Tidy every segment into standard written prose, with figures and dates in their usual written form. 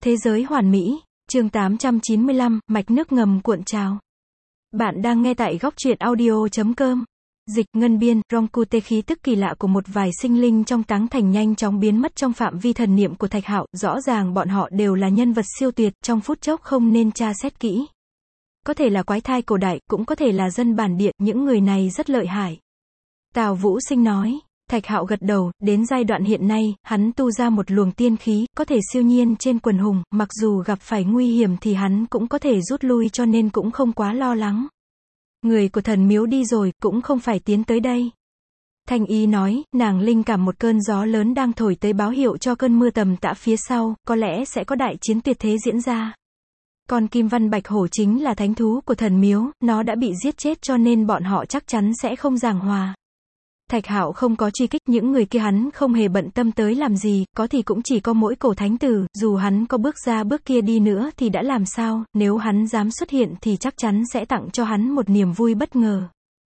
Thế giới hoàn mỹ, chương 895, mạch nước ngầm cuộn trào. Bạn đang nghe tại góc truyện audio.com. Dịch, ngân biên, Ronkute. Khí tức kỳ lạ của một vài sinh linh trong táng thành nhanh chóng biến mất trong phạm vi thần niệm của Thạch Hạo, rõ ràng bọn họ đều là nhân vật siêu tuyệt, trong phút chốc không nên tra xét kỹ. Có thể là quái thai cổ đại, cũng có thể là dân bản địa, những người này rất lợi hại. Tào Vũ Sinh nói. Thạch Hạo gật đầu, đến giai đoạn hiện nay, hắn tu ra một luồng tiên khí, có thể siêu nhiên trên quần hùng, mặc dù gặp phải nguy hiểm thì hắn cũng có thể rút lui cho nên cũng không quá lo lắng. Người của thần miếu đi rồi, cũng không phải tiến tới đây. Thanh Y nói, nàng linh cảm một cơn gió lớn đang thổi tới báo hiệu cho cơn mưa tầm tã phía sau, có lẽ sẽ có đại chiến tuyệt thế diễn ra. Con Kim Văn Bạch Hổ chính là thánh thú của thần miếu, nó đã bị giết chết cho nên bọn họ chắc chắn sẽ không giảng hòa. Thạch Hạo không có truy kích những người kia, hắn không hề bận tâm tới làm gì, có thì cũng chỉ có mỗi cổ thánh tử, dù hắn có bước ra bước kia đi nữa thì đã làm sao, nếu hắn dám xuất hiện thì chắc chắn sẽ tặng cho hắn một niềm vui bất ngờ.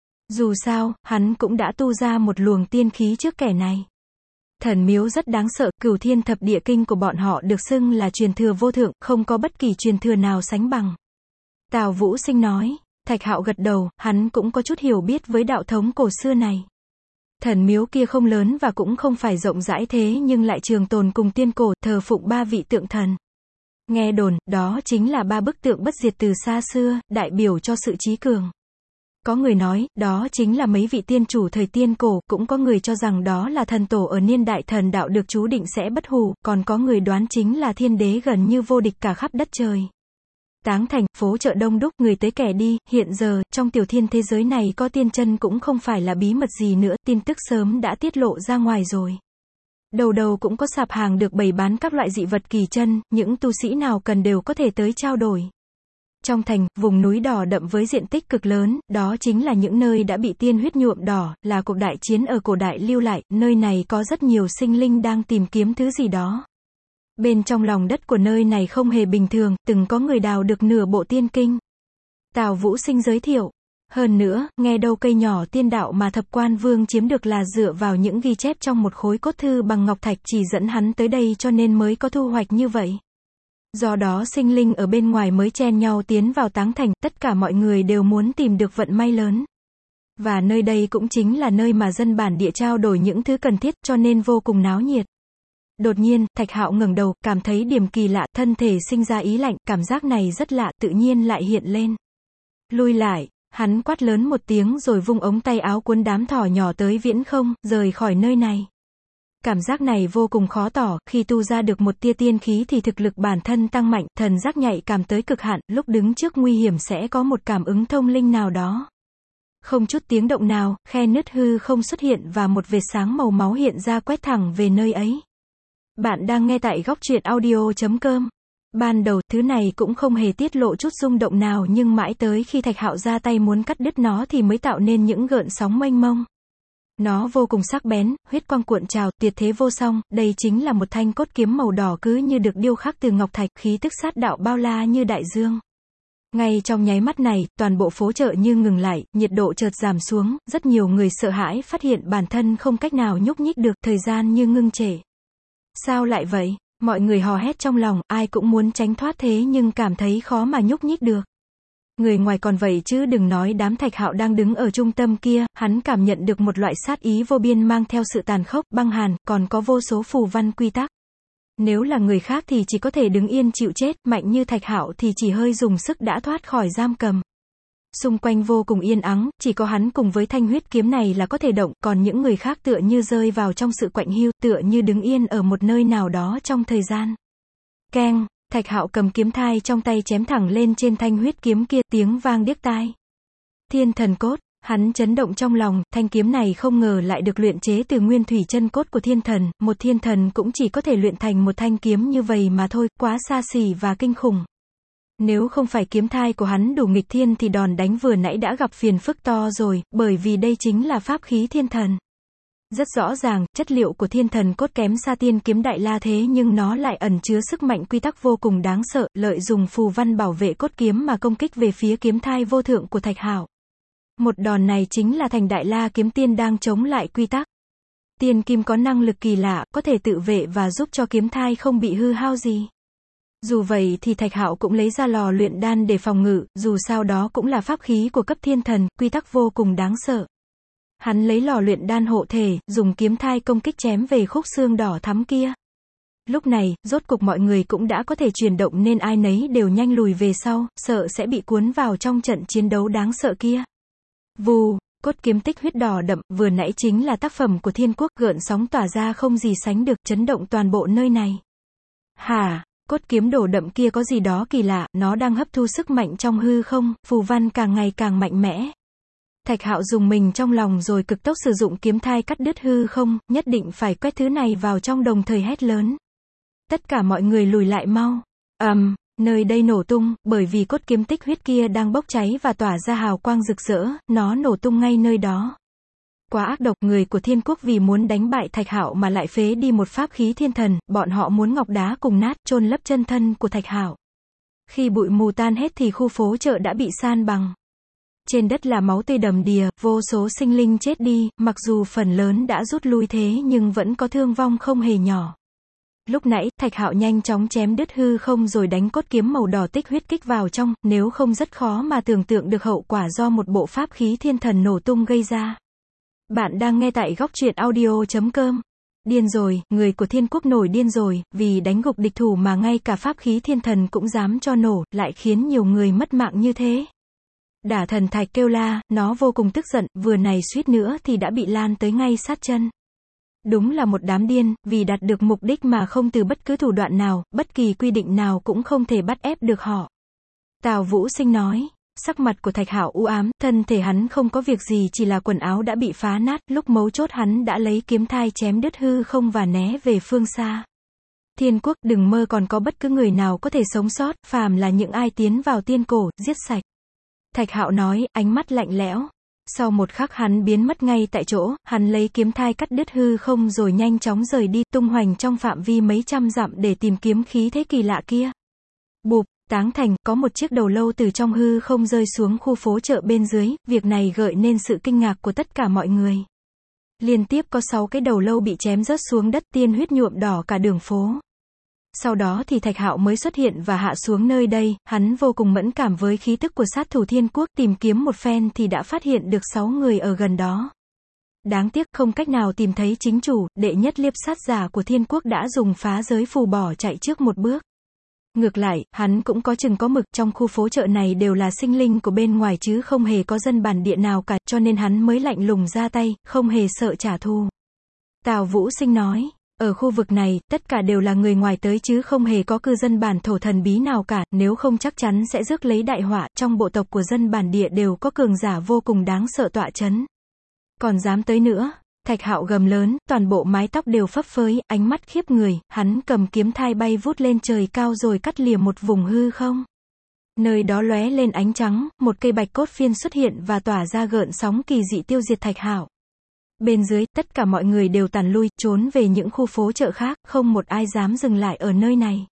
Dù sao, hắn cũng đã tu ra một luồng tiên khí trước kẻ này. Thần miếu rất đáng sợ, Cửu Thiên Thập Địa Kinh của bọn họ được xưng là truyền thừa vô thượng, không có bất kỳ truyền thừa nào sánh bằng. Tào Vũ Sinh nói. Thạch Hạo gật đầu, hắn cũng có chút hiểu biết với đạo thống cổ xưa này. Thần miếu kia không lớn và cũng không phải rộng rãi thế nhưng lại trường tồn cùng tiên cổ, thờ phụng 3 vị tượng thần. Nghe đồn, đó chính là 3 bức tượng bất diệt từ xa xưa, đại biểu cho sự trí cường. Có người nói, đó chính là mấy vị tiên chủ thời tiên cổ, cũng có người cho rằng đó là thần tổ ở niên đại thần đạo được chú định sẽ bất hủ, còn có người đoán chính là thiên đế gần như vô địch cả khắp đất trời. Táng thành, phố chợ đông đúc, người tới kẻ đi, hiện giờ, trong tiểu thiên thế giới này có tiên chân cũng không phải là bí mật gì nữa, tin tức sớm đã tiết lộ ra ngoài rồi. Đầu đầu cũng có sạp hàng được bày bán các loại dị vật kỳ chân, những tu sĩ nào cần đều có thể tới trao đổi. Trong thành, vùng núi đỏ đậm với diện tích cực lớn, đó chính là những nơi đã bị tiên huyết nhuộm đỏ, là cuộc đại chiến ở cổ đại lưu lại, nơi này có rất nhiều sinh linh đang tìm kiếm thứ gì đó. Bên trong lòng đất của nơi này không hề bình thường, từng có người đào được nửa bộ tiên kinh. Tào Vũ Sinh giới thiệu. Hơn nữa, nghe đâu cây nhỏ tiên đạo mà Thập Quan Vương chiếm được là dựa vào những ghi chép trong một khối cốt thư bằng ngọc thạch chỉ dẫn hắn tới đây cho nên mới có thu hoạch như vậy. Do đó sinh linh ở bên ngoài mới chen nhau tiến vào táng thành, tất cả mọi người đều muốn tìm được vận may lớn. Và nơi đây cũng chính là nơi mà dân bản địa trao đổi những thứ cần thiết cho nên vô cùng náo nhiệt. Đột nhiên, Thạch Hạo ngẩng đầu, cảm thấy điểm kỳ lạ, thân thể sinh ra ý lạnh, cảm giác này rất lạ, tự nhiên lại hiện lên. Lui lại, hắn quát lớn một tiếng rồi vung ống tay áo cuốn đám thỏ nhỏ tới viễn không, rời khỏi nơi này. Cảm giác này vô cùng khó tỏ, khi tu ra được một tia tiên khí thì thực lực bản thân tăng mạnh, thần giác nhạy cảm tới cực hạn, lúc đứng trước nguy hiểm sẽ có một cảm ứng thông linh nào đó. Không chút tiếng động nào, khe nứt hư không xuất hiện và một vệt sáng màu máu hiện ra quét thẳng về nơi ấy. Bạn đang nghe tại góc truyện audio.com. Ban đầu, thứ này cũng không hề tiết lộ chút rung động nào nhưng mãi tới khi Thạch Hạo ra tay muốn cắt đứt nó thì mới tạo nên những gợn sóng mênh mông. Nó vô cùng sắc bén, huyết quang cuộn trào, tuyệt thế vô song, đây chính là một thanh cốt kiếm màu đỏ cứ như được điêu khắc từ ngọc thạch, khí tức sát đạo bao la như đại dương. Ngay trong nháy mắt này, toàn bộ phố chợ như ngừng lại, nhiệt độ chợt giảm xuống, rất nhiều người sợ hãi phát hiện bản thân không cách nào nhúc nhích được, thời gian như ngưng trệ. Sao lại vậy? Mọi người hò hét trong lòng, ai cũng muốn tránh thoát thế nhưng cảm thấy khó mà nhúc nhích được. Người ngoài còn vậy chứ đừng nói đám Thạch Hạo đang đứng ở trung tâm kia, hắn cảm nhận được một loại sát ý vô biên mang theo sự tàn khốc, băng hàn, còn có vô số phù văn quy tắc. Nếu là người khác thì chỉ có thể đứng yên chịu chết, mạnh như Thạch Hạo thì chỉ hơi dùng sức đã thoát khỏi giam cầm. Xung quanh vô cùng yên ắng, chỉ có hắn cùng với thanh huyết kiếm này là có thể động, còn những người khác tựa như rơi vào trong sự quạnh hiu, tựa như đứng yên ở một nơi nào đó trong thời gian. Keng, Thạch Hạo cầm kiếm thai trong tay chém thẳng lên trên thanh huyết kiếm kia, tiếng vang điếc tai. Thiên thần cốt, hắn chấn động trong lòng, thanh kiếm này không ngờ lại được luyện chế từ nguyên thủy chân cốt của thiên thần, một thiên thần cũng chỉ có thể luyện thành một thanh kiếm như vậy mà thôi, quá xa xỉ và kinh khủng. Nếu không phải kiếm thai của hắn đủ nghịch thiên thì đòn đánh vừa nãy đã gặp phiền phức to rồi, bởi vì đây chính là pháp khí thiên thần. Rất rõ ràng, chất liệu của thiên thần cốt kém xa tiên kiếm đại la thế nhưng nó lại ẩn chứa sức mạnh quy tắc vô cùng đáng sợ, lợi dùng phù văn bảo vệ cốt kiếm mà công kích về phía kiếm thai vô thượng của Thạch Hạo. Một đòn này chính là thành đại la kiếm tiên đang chống lại quy tắc. Tiên kim có năng lực kỳ lạ, có thể tự vệ và giúp cho kiếm thai không bị hư hao gì. Dù vậy thì Thạch Hạo cũng lấy ra lò luyện đan để phòng ngự, dù sao đó cũng là pháp khí của cấp thiên thần, quy tắc vô cùng đáng sợ. Hắn lấy lò luyện đan hộ thể, dùng kiếm thai công kích chém về khúc xương đỏ thắm kia. Lúc này, rốt cục mọi người cũng đã có thể chuyển động nên ai nấy đều nhanh lùi về sau, sợ sẽ bị cuốn vào trong trận chiến đấu đáng sợ kia. Vù, cốt kiếm tích huyết đỏ đậm, vừa nãy chính là tác phẩm của Thiên Quốc, gợn sóng tỏa ra không gì sánh được, chấn động toàn bộ nơi này. Hả, cốt kiếm đỏ đậm kia có gì đó kỳ lạ, nó đang hấp thu sức mạnh trong hư không, phù văn càng ngày càng mạnh mẽ. Thạch Hạo dùng mình trong lòng rồi cực tốc sử dụng kiếm thai cắt đứt hư không, nhất định phải quét thứ này vào trong, đồng thời hét lớn. Tất cả mọi người lùi lại mau. Nơi đây nổ tung, bởi vì cốt kiếm tích huyết kia đang bốc cháy và tỏa ra hào quang rực rỡ, nó nổ tung ngay nơi đó. Quá ác độc, người của Thiên Quốc vì muốn đánh bại Thạch Hạo mà lại phế đi một pháp khí thiên thần, bọn họ muốn ngọc đá cùng nát, chôn lấp chân thân của Thạch Hạo. Khi bụi mù tan hết thì khu phố chợ đã bị san bằng. Trên đất là máu tươi đầm đìa, vô số sinh linh chết đi, mặc dù phần lớn đã rút lui thế nhưng vẫn có thương vong không hề nhỏ. Lúc nãy, Thạch Hạo nhanh chóng chém đứt hư không rồi đánh cốt kiếm màu đỏ tích huyết kích vào trong, nếu không rất khó mà tưởng tượng được hậu quả do một bộ pháp khí thiên thần nổ tung gây ra. Bạn đang nghe tại góc truyện audio.com. Điên rồi, người của Thiên Quốc nổi điên rồi, vì đánh gục địch thủ mà ngay cả pháp khí thiên thần cũng dám cho nổ, lại khiến nhiều người mất mạng như thế. Đả Thần Thạch kêu la, nó vô cùng tức giận, vừa này suýt nữa thì đã bị lan tới ngay sát chân. Đúng là một đám điên, vì đạt được mục đích mà không từ bất cứ thủ đoạn nào, bất kỳ quy định nào cũng không thể bắt ép được họ. Tào Vũ Sinh nói, sắc mặt của Thạch Hạo u ám, thân thể hắn không có việc gì, chỉ là quần áo đã bị phá nát, lúc mấu chốt hắn đã lấy kiếm thai chém đứt hư không và né về phương xa. Thiên Quốc, đừng mơ còn có bất cứ người nào có thể sống sót, phàm là những ai tiến vào tiên cổ, giết sạch. Thạch Hạo nói, ánh mắt lạnh lẽo. Sau một khắc hắn biến mất ngay tại chỗ, hắn lấy kiếm thai cắt đứt hư không rồi nhanh chóng rời đi, tung hoành trong phạm vi mấy trăm dặm để tìm kiếm khí thế kỳ lạ kia. Bụp, Táng Thành, có một chiếc đầu lâu từ trong hư không rơi xuống khu phố chợ bên dưới, việc này gợi nên sự kinh ngạc của tất cả mọi người. Liên tiếp có 6 cái đầu lâu bị chém rớt xuống đất, tiên huyết nhuộm đỏ cả đường phố. Sau đó thì Thạch Hạo mới xuất hiện và hạ xuống nơi đây, hắn vô cùng mẫn cảm với khí tức của sát thủ Thiên Quốc, tìm kiếm một phen thì đã phát hiện được 6 người ở gần đó. Đáng tiếc không cách nào tìm thấy chính chủ, đệ nhất liệp sát giả của Thiên Quốc đã dùng phá giới phù bỏ chạy trước một bước. Ngược lại, hắn cũng có chừng có mực, trong khu phố chợ này đều là sinh linh của bên ngoài chứ không hề có dân bản địa nào cả, cho nên hắn mới lạnh lùng ra tay, không hề sợ trả thù. Tào Vũ Sinh nói. Ở khu vực này, tất cả đều là người ngoài tới chứ không hề có cư dân bản thổ thần bí nào cả, nếu không chắc chắn sẽ rước lấy đại họa, trong bộ tộc của dân bản địa đều có cường giả vô cùng đáng sợ tọa chấn. Còn dám tới nữa, Thạch Hạo gầm lớn, toàn bộ mái tóc đều phấp phới, ánh mắt khiếp người, hắn cầm kiếm thai bay vút lên trời cao rồi cắt lìa một vùng hư không. Nơi đó lóe lên ánh trắng, một cây bạch cốt phiên xuất hiện và tỏa ra gợn sóng kỳ dị tiêu diệt Thạch Hạo. Bên dưới, tất cả mọi người đều tản lui, trốn về những khu phố chợ khác, không một ai dám dừng lại ở nơi này.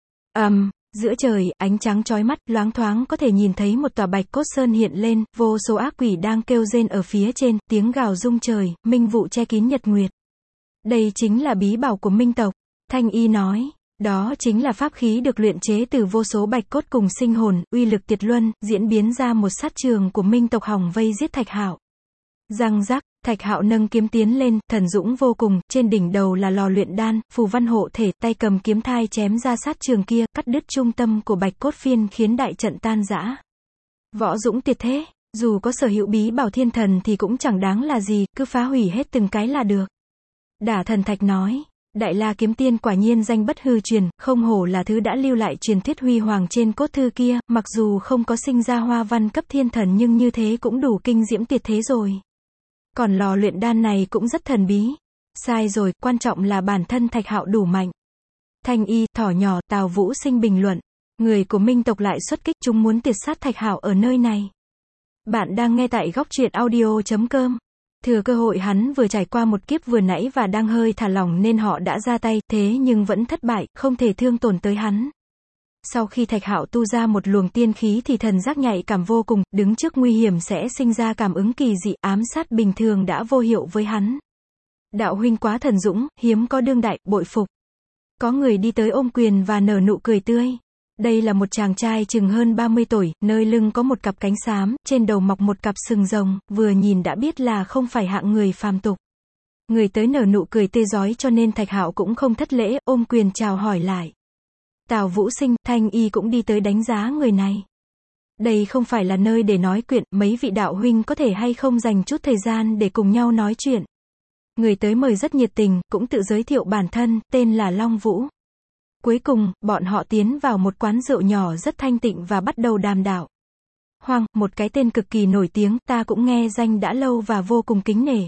Giữa trời, ánh trắng chói mắt, loáng thoáng có thể nhìn thấy một tòa bạch cốt sơn hiện lên, vô số ác quỷ đang kêu rên ở phía trên, tiếng gào rung trời, minh vụ che kín nhật nguyệt. Đây chính là bí bảo của Minh tộc. Thanh Y nói, đó chính là pháp khí được luyện chế từ vô số bạch cốt cùng sinh hồn, uy lực tuyệt luân, diễn biến ra một sát trường của Minh tộc hòng vây giết Thạch Hạo. Răng rắc, Thạch Hạo nâng kiếm tiến lên, thần dũng vô cùng, trên đỉnh đầu là lò luyện đan, phù văn hộ thể, tay cầm kiếm thai chém ra sát trường kia, cắt đứt trung tâm của bạch cốt phiên khiến đại trận tan rã. Võ dũng tuyệt thế, dù có sở hữu bí bảo thiên thần thì cũng chẳng đáng là gì, cứ phá hủy hết từng cái là được. Đả Thần Thạch nói, Đại La kiếm tiên quả nhiên danh bất hư truyền, không hổ là thứ đã lưu lại truyền thuyết huy hoàng trên cốt thư kia, mặc dù không có sinh ra hoa văn cấp thiên thần nhưng như thế cũng đủ kinh diễm tuyệt thế rồi. Còn lò luyện đan này cũng rất thần bí. Sai rồi, quan trọng là bản thân Thạch Hạo đủ mạnh. Thanh Y, thỏ nhỏ, Tào Vũ Sinh bình luận. Người của Minh tộc lại xuất kích, chúng muốn tiệt sát Thạch Hạo ở nơi này. Bạn đang nghe tại góc truyện audio.com. Thừa cơ hội hắn vừa trải qua một kiếp vừa nãy và đang hơi thả lỏng nên họ đã ra tay, thế nhưng vẫn thất bại, không thể thương tổn tới hắn. Sau khi Thạch Hạo tu ra một luồng tiên khí thì thần giác nhạy cảm vô cùng, đứng trước nguy hiểm sẽ sinh ra cảm ứng kỳ dị, ám sát bình thường đã vô hiệu với hắn. Đạo huynh quá thần dũng, hiếm có đương đại, bội phục. Có người đi tới ôm quyền và nở nụ cười tươi. Đây là một chàng trai chừng hơn 30 tuổi, nơi lưng có một cặp cánh xám, trên đầu mọc một cặp sừng rồng, vừa nhìn đã biết là không phải hạng người phàm tục. Người tới nở nụ cười tươi rói cho nên Thạch Hạo cũng không thất lễ, ôm quyền chào hỏi lại. Tào Vũ Sinh, Thanh Y cũng đi tới đánh giá người này. Đây không phải là nơi để nói chuyện, mấy vị đạo huynh có thể hay không dành chút thời gian để cùng nhau nói chuyện. Người tới mời rất nhiệt tình, cũng tự giới thiệu bản thân, tên là Long Vũ. Cuối cùng, bọn họ tiến vào một quán rượu nhỏ rất thanh tịnh và bắt đầu đàm đạo. Hoàng, một cái tên cực kỳ nổi tiếng, ta cũng nghe danh đã lâu và vô cùng kính nể.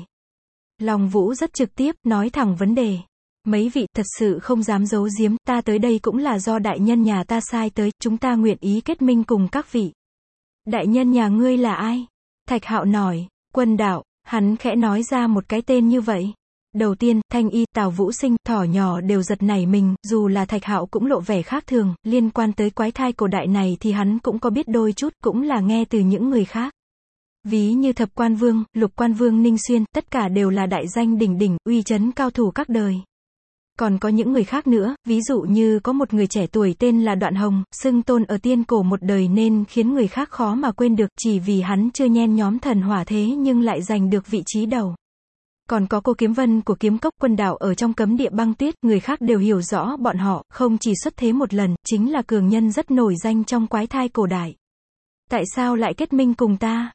Long Vũ rất trực tiếp, nói thẳng vấn đề. Mấy vị, thật sự không dám giấu giếm, ta tới đây cũng là do đại nhân nhà ta sai tới, chúng ta nguyện ý kết minh cùng các vị. Đại nhân nhà ngươi là ai? Thạch Hạo nói, Quân Đạo, hắn khẽ nói ra một cái tên như vậy. Đầu tiên, Thanh Y, Tào Vũ Sinh, thỏ nhỏ đều giật nảy mình, dù là Thạch Hạo cũng lộ vẻ khác thường, liên quan tới quái thai cổ đại này thì hắn cũng có biết đôi chút, cũng là nghe từ những người khác. Ví như Thập Quan Vương, Lục Quan Vương Ninh Xuyên, tất cả đều là đại danh đỉnh đỉnh, uy chấn cao thủ các đời. Còn có những người khác nữa, ví dụ như có một người trẻ tuổi tên là Đoạn Hồng, xưng tôn ở tiên cổ một đời nên khiến người khác khó mà quên được, chỉ vì hắn chưa nhen nhóm thần hỏa thế nhưng lại giành được vị trí đầu. Còn có cô Kiếm Vân của Kiếm Cốc Quân Đạo ở trong cấm địa băng tuyết, người khác đều hiểu rõ bọn họ, không chỉ xuất thế một lần, chính là cường nhân rất nổi danh trong quái thai cổ đại. Tại sao lại kết minh cùng ta?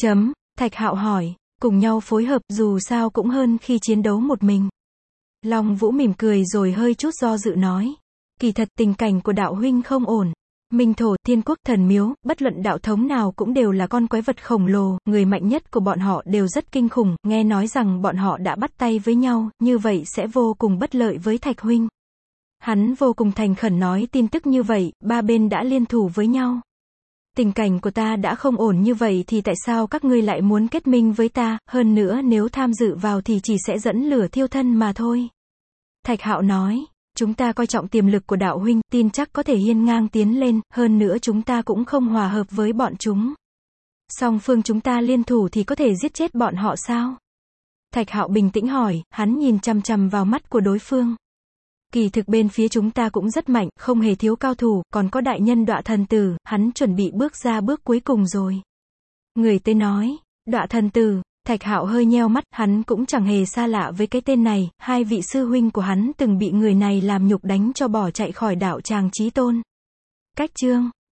Thạch Hạo hỏi, cùng nhau phối hợp, dù sao cũng hơn khi chiến đấu một mình. Long Vũ mỉm cười rồi hơi chút do dự nói. Kỳ thật tình cảnh của đạo huynh không ổn. Minh Thổ, Thiên Quốc, Thần Miếu, bất luận đạo thống nào cũng đều là con quái vật khổng lồ, người mạnh nhất của bọn họ đều rất kinh khủng, nghe nói rằng bọn họ đã bắt tay với nhau, như vậy sẽ vô cùng bất lợi với Thạch huynh. Hắn vô cùng thành khẩn nói tin tức như vậy, ba bên đã liên thủ với nhau. Tình cảnh của ta đã không ổn như vậy thì tại sao các ngươi lại muốn kết minh với ta, hơn nữa nếu tham dự vào thì chỉ sẽ dẫn lửa thiêu thân mà thôi. Thạch Hạo nói, chúng ta coi trọng tiềm lực của đạo huynh, tin chắc có thể hiên ngang tiến lên, hơn nữa chúng ta cũng không hòa hợp với bọn chúng. Song phương chúng ta liên thủ thì có thể giết chết bọn họ sao? Thạch Hạo bình tĩnh hỏi, hắn nhìn chằm chằm vào mắt của đối phương. Kỳ thực bên phía chúng ta cũng rất mạnh, không hề thiếu cao thủ, còn có đại nhân Đọa Thần Tử, hắn chuẩn bị bước ra bước cuối cùng rồi. Người tới nói, Đọa Thần Tử. Thạch Hạo hơi nheo mắt, hắn cũng chẳng hề xa lạ với cái tên này, hai vị sư huynh của hắn từng bị người này làm nhục đánh cho bỏ chạy khỏi đạo Tràng Chí Tôn. Cách chương